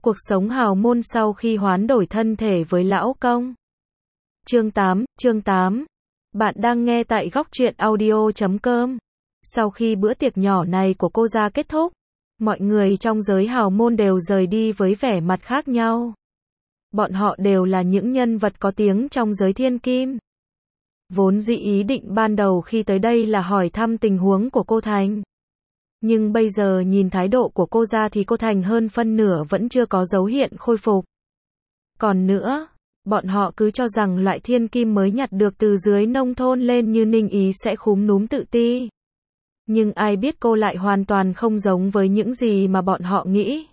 Cuộc sống hào môn sau khi hoán đổi thân thể với lão công. Chương 8. Bạn đang nghe tại góc truyện audio.com. Sau khi bữa tiệc nhỏ này của cô ra kết thúc, mọi người trong giới hào môn đều rời đi với vẻ mặt khác nhau. Bọn họ đều là những nhân vật có tiếng trong giới thiên kim. Vốn dĩ ý định ban đầu khi tới đây là hỏi thăm tình huống của cô Thành. Nhưng bây giờ nhìn thái độ của cô ra thì cô Thành hơn phân nửa vẫn chưa có dấu hiện khôi phục. Còn nữa, bọn họ cứ cho rằng loại thiên kim mới nhặt được từ dưới nông thôn lên như Ninh Ý sẽ khúm núm tự ti. Nhưng ai biết cô lại hoàn toàn không giống với những gì mà bọn họ nghĩ.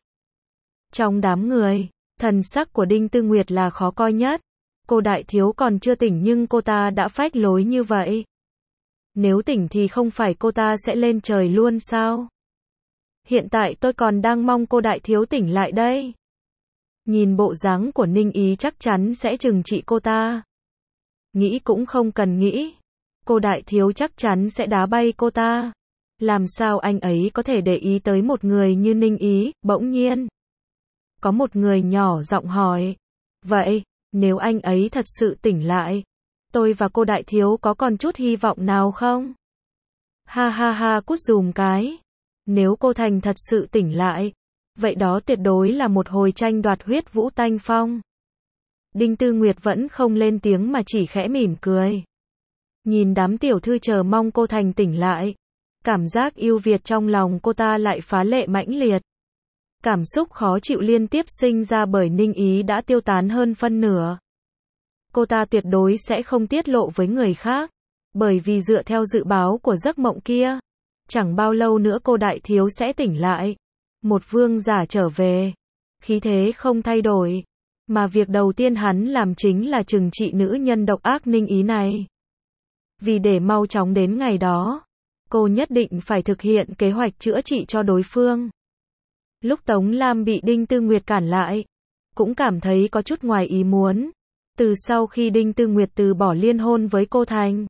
Trong đám người, thần sắc của Đinh Tư Nguyệt là khó coi nhất. Cô đại thiếu còn chưa tỉnh nhưng cô ta đã phách lối như vậy. Nếu tỉnh thì không phải cô ta sẽ lên trời luôn sao? Hiện tại tôi còn đang mong cô đại thiếu tỉnh lại đây. Nhìn bộ dáng của Ninh Ý chắc chắn sẽ trừng trị cô ta. Nghĩ cũng không cần nghĩ. Cô đại thiếu chắc chắn sẽ đá bay cô ta. Làm sao anh ấy có thể để ý tới một người như Ninh Ý? Bỗng nhiên có một người nhỏ giọng hỏi. Vậy, nếu anh ấy thật sự tỉnh lại, tôi và cô đại thiếu có còn chút hy vọng nào không? Ha ha ha, cút giùm cái. Nếu cô Thành thật sự tỉnh lại, vậy đó tuyệt đối là một hồi tranh đoạt huyết vũ tanh phong. Đinh Tư Nguyệt vẫn không lên tiếng mà chỉ khẽ mỉm cười. Nhìn đám tiểu thư chờ mong cô Thành tỉnh lại, cảm giác yêu Việt trong lòng cô ta lại phá lệ mãnh liệt. Cảm xúc khó chịu liên tiếp sinh ra bởi Ninh Ý đã tiêu tán hơn phân nửa. Cô ta tuyệt đối sẽ không tiết lộ với người khác, bởi vì dựa theo dự báo của giấc mộng kia, chẳng bao lâu nữa cô đại thiếu sẽ tỉnh lại. Một vương giả trở về, khí thế không thay đổi, mà việc đầu tiên hắn làm chính là trừng trị nữ nhân độc ác Ninh Ý này. Vì để mau chóng đến ngày đó, cô nhất định phải thực hiện kế hoạch chữa trị cho đối phương. Lúc Tống Lam bị Đinh Tư Nguyệt cản lại, cũng cảm thấy có chút ngoài ý muốn. Từ sau khi Đinh Tư Nguyệt từ bỏ liên hôn với cô Thành,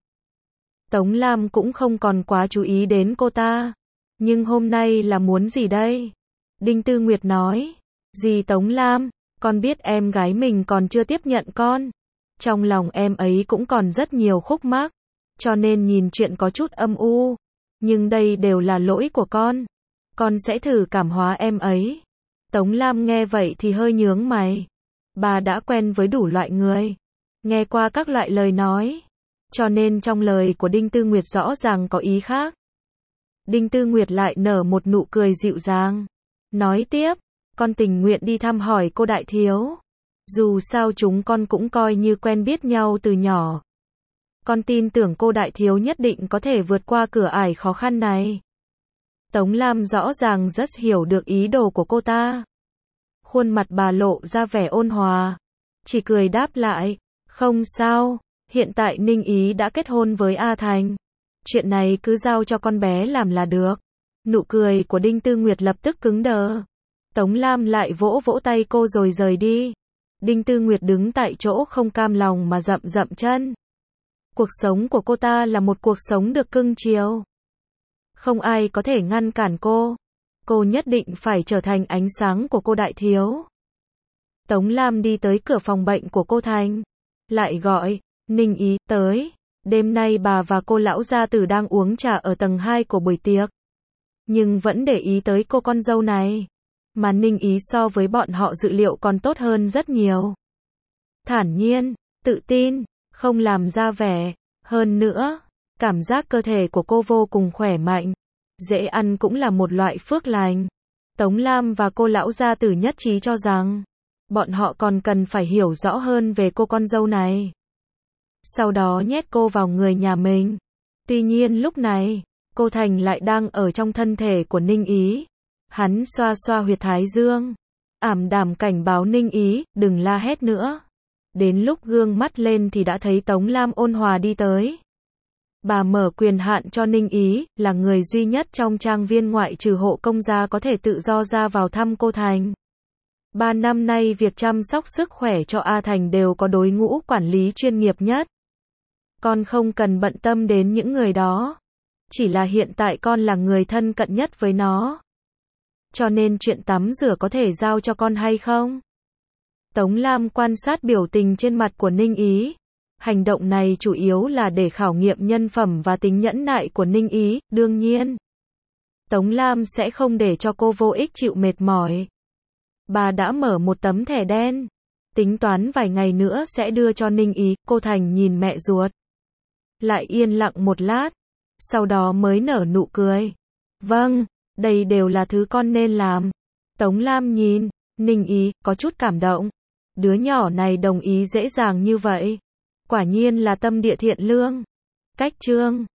Tống Lam cũng không còn quá chú ý đến cô ta. Nhưng hôm nay là muốn gì đây? Đinh Tư Nguyệt nói. Dì Tống Lam, con biết em gái mình còn chưa tiếp nhận con. Trong lòng em ấy cũng còn rất nhiều khúc mắc, cho nên nhìn chuyện có chút âm u. Nhưng đây đều là lỗi của con. Con sẽ thử cảm hóa em ấy. Tống Lam nghe vậy thì hơi nhướng mày. Bà đã quen với đủ loại người, nghe qua các loại lời nói, cho nên trong lời của Đinh Tư Nguyệt rõ ràng có ý khác. Đinh Tư Nguyệt lại nở một nụ cười dịu dàng, nói tiếp, con tình nguyện đi thăm hỏi cô đại thiếu. Dù sao chúng con cũng coi như quen biết nhau từ nhỏ. Con tin tưởng cô đại thiếu nhất định có thể vượt qua cửa ải khó khăn này. Tống Lam rõ ràng rất hiểu được ý đồ của cô ta. Khuôn mặt bà lộ ra vẻ ôn hòa, chỉ cười đáp lại, không sao, hiện tại Ninh Ý đã kết hôn với A Thành. Chuyện này cứ giao cho con bé làm là được. Nụ cười của Đinh Tư Nguyệt lập tức cứng đờ. Tống Lam lại vỗ vỗ tay cô rồi rời đi. Đinh Tư Nguyệt đứng tại chỗ không cam lòng mà dậm dậm chân. Cuộc sống của cô ta là một cuộc sống được cưng chiều. Không ai có thể ngăn cản cô. Cô nhất định phải trở thành ánh sáng của cô đại thiếu. Tống Lam đi tới cửa phòng bệnh của cô Thành, lại gọi, Ninh Ý, tới. Đêm nay bà và cô lão gia tử đang uống trà ở tầng 2 của buổi tiệc. Nhưng vẫn để ý tới cô con dâu này. Mà Ninh Ý so với bọn họ dự liệu còn tốt hơn rất nhiều. Thản nhiên, tự tin, không làm ra vẻ. Hơn nữa, cảm giác cơ thể của cô vô cùng khỏe mạnh. Dễ ăn cũng là một loại phước lành. Tống Lam và cô lão gia tử nhất trí cho rằng, bọn họ còn cần phải hiểu rõ hơn về cô con dâu này. Sau đó nhét cô vào người nhà mình. Tuy nhiên lúc này, cô Thành lại đang ở trong thân thể của Ninh Ý. Hắn xoa xoa huyệt thái dương, ảm đạm cảnh báo Ninh Ý, đừng la hét nữa. Đến lúc gương mắt lên thì đã thấy Tống Lam ôn hòa đi tới. Bà mở quyền hạn cho Ninh Ý, là người duy nhất trong trang viên ngoại trừ hộ công gia có thể tự do ra vào thăm cô Thành. 3 năm nay việc chăm sóc sức khỏe cho A Thành đều có đối ngũ quản lý chuyên nghiệp nhất. Con không cần bận tâm đến những người đó. Chỉ là hiện tại con là người thân cận nhất với nó. cho nên chuyện tắm rửa có thể giao cho con hay không? Tống Lam quan sát biểu tình trên mặt của Ninh Ý. Hành động này chủ yếu là để khảo nghiệm nhân phẩm và tính nhẫn nại của Ninh Ý, đương nhiên. Tống Lam sẽ không để cho cô vô ích chịu mệt mỏi. Bà đã mở một tấm thẻ đen. Tính toán vài ngày nữa sẽ đưa cho Ninh Ý, cô Thành nhìn mẹ ruột. Lại yên lặng một lát. Sau đó mới nở nụ cười. Vâng, đây đều là thứ con nên làm. Tống Lam nhìn, Ninh Ý, có chút cảm động. Đứa nhỏ này đồng ý dễ dàng như vậy. Quả nhiên là tâm địa thiện lương. Cách chương